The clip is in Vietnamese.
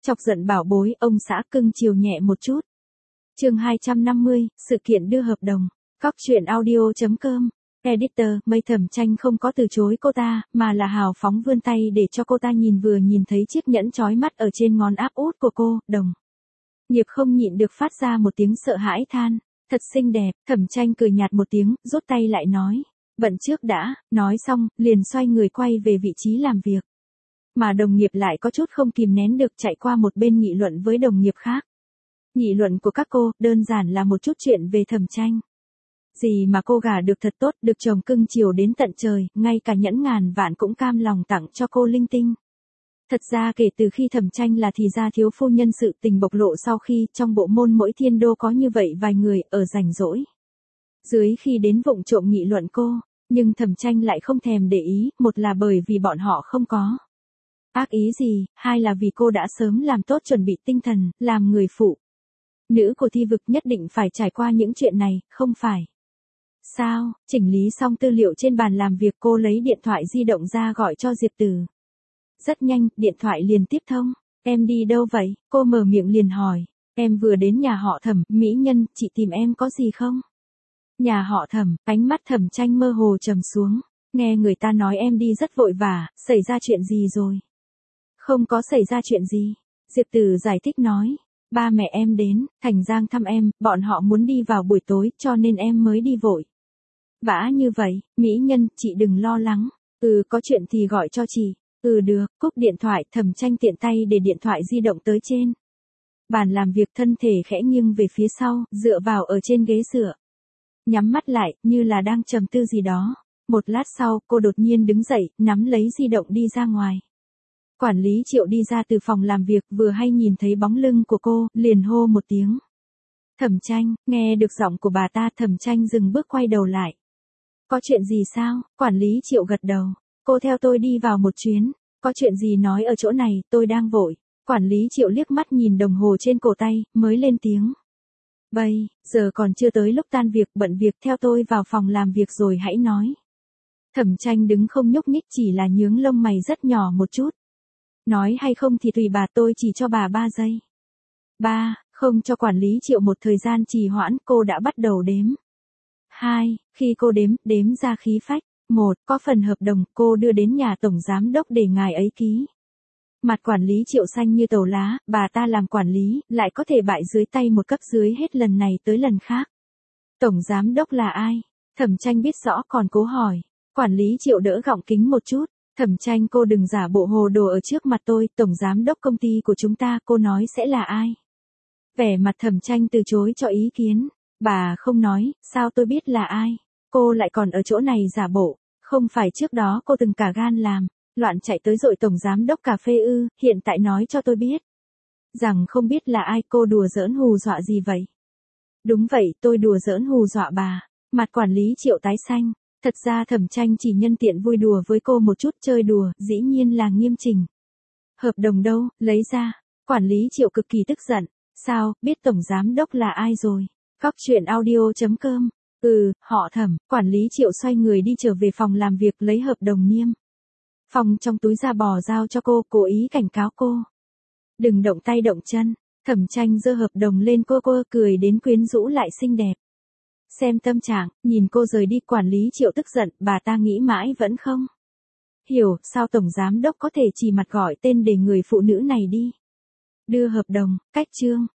Chọc giận bảo bối, ông xã cưng chiều nhẹ một chút. Chương 250, sự kiện đưa hợp đồng. Cóc truyện audio.com. Editor, Mây Thẩm Tranh không có từ chối cô ta, mà là hào phóng vươn tay để cho cô ta nhìn, vừa nhìn thấy chiếc nhẫn chói mắt ở trên ngón áp út của cô, Đồng Nghiệp không nhịn được phát ra một tiếng sợ hãi than. Thật xinh đẹp. Thẩm Tranh cười nhạt một tiếng, rút tay lại nói. Bận trước đã. Nói xong, liền xoay người quay về vị trí làm việc. Mà Đồng Nghiệp lại có chút không kìm nén được, chạy qua một bên nghị luận với đồng nghiệp khác. Nghị luận của các cô, đơn giản là một chút chuyện về Thẩm Tranh. Gì mà cô gả được thật tốt, được chồng cưng chiều đến tận trời, ngay cả nhẫn ngàn vạn cũng cam lòng tặng cho cô linh tinh. Thật ra kể từ khi Thẩm Tranh là thì gia thiếu phu nhân, sự tình bộc lộ sau khi trong bộ môn mỗi thiên đô có như vậy vài người ở rảnh rỗi. Dưới khi đến vụng trộm nghị luận cô, nhưng Thẩm Tranh lại không thèm để ý, một là bởi vì bọn họ không có ác ý gì, hai là vì cô đã sớm làm tốt chuẩn bị tinh thần, làm người phụ nữ của thi vực nhất định phải trải qua những chuyện này, không phải sao? Chỉnh lý xong tư liệu trên bàn làm việc, cô lấy điện thoại di động ra gọi cho Diệp Tử. Rất nhanh, điện thoại liền tiếp thông. Em đi đâu vậy? Cô mở miệng liền hỏi. Em vừa đến nhà họ Thẩm, mỹ nhân, chị tìm em có gì không? Nhà họ Thẩm, ánh mắt Thẩm Tranh mơ hồ trầm xuống. Nghe người ta nói em đi rất vội vã, xảy ra chuyện gì rồi? Không có xảy ra chuyện gì. Diệp Tử giải thích nói. Ba mẹ em đến Thành Giang thăm em, bọn họ muốn đi vào buổi tối, cho nên em mới đi vội vã như vậy. Mỹ nhân, chị đừng lo lắng. Có chuyện thì gọi cho chị. Được. Cúp điện thoại, Thẩm Tranh tiện tay để điện thoại di động tới trên bàn làm việc, thân thể khẽ nghiêng về phía sau, dựa vào ở trên ghế dựa. Nhắm mắt lại, như là đang trầm tư gì đó. Một lát sau, cô đột nhiên đứng dậy, nắm lấy di động đi ra ngoài. Quản lý Triệu đi ra từ phòng làm việc, vừa hay nhìn thấy bóng lưng của cô, liền hô một tiếng. Thẩm Tranh. Nghe được giọng của bà ta, Thẩm Tranh dừng bước quay đầu lại. Có chuyện gì sao? Quản lý Triệu gật đầu. Cô theo tôi đi vào một chuyến. Có chuyện gì nói ở chỗ này, tôi đang vội. Quản lý Triệu liếc mắt nhìn đồng hồ trên cổ tay, mới lên tiếng. Bây giờ còn chưa tới lúc tan việc, bận việc, theo tôi vào phòng làm việc rồi hãy nói. Thẩm Tranh đứng không nhúc nhích, chỉ là nhướng lông mày rất nhỏ một chút. Nói hay không thì tùy bà, tôi chỉ cho bà 3 giây. Không cho quản lý Triệu một thời gian trì hoãn, cô đã bắt đầu đếm. 2, khi cô đếm ra khí phách. 1, có phần hợp đồng, cô đưa đến nhà tổng giám đốc để ngài ấy ký. Mặt quản lý Triệu xanh như tàu lá, bà ta làm quản lý, lại có thể bại dưới tay một cấp dưới hết lần này tới lần khác. Tổng giám đốc là ai? Thẩm Tranh biết rõ còn cố hỏi. Quản lý Triệu đỡ gọng kính một chút. Thẩm Tranh, cô đừng giả bộ hồ đồ ở trước mặt tôi, tổng giám đốc công ty của chúng ta, cô nói sẽ là ai? Vẻ mặt Thẩm Tranh từ chối cho ý kiến. Bà không nói, sao tôi biết là ai? Cô lại còn ở chỗ này giả bộ. Không phải trước đó cô từng cả gan làm loạn chạy tới dội tổng giám đốc cà phê ư? Hiện tại nói cho tôi biết rằng không biết là ai? Cô đùa giỡn hù dọa gì vậy? Đúng vậy, tôi đùa giỡn hù dọa bà. Mặt quản lý Triệu tái xanh. Thật ra Thẩm Tranh chỉ nhân tiện vui đùa với cô một chút, chơi đùa, dĩ nhiên là nghiêm chỉnh. Hợp đồng đâu, lấy ra. Quản lý Triệu cực kỳ tức giận. Sao, biết tổng giám đốc là ai rồi? Cóc truyện audio.com. Họ Thẩm. Quản lý Triệu xoay người đi trở về phòng làm việc, lấy hợp đồng niêm phong trong túi ra bò giao cho cô, cố ý cảnh cáo cô. Đừng động tay động chân. Thẩm Tranh giơ hợp đồng lên, cô cười đến quyến rũ lại xinh đẹp. Xem tâm trạng, nhìn cô rời đi, quản lý Triệu tức giận, bà ta nghĩ mãi vẫn không hiểu, sao tổng giám đốc có thể chỉ mặt gọi tên để người phụ nữ này đi đưa hợp đồng. Cách chương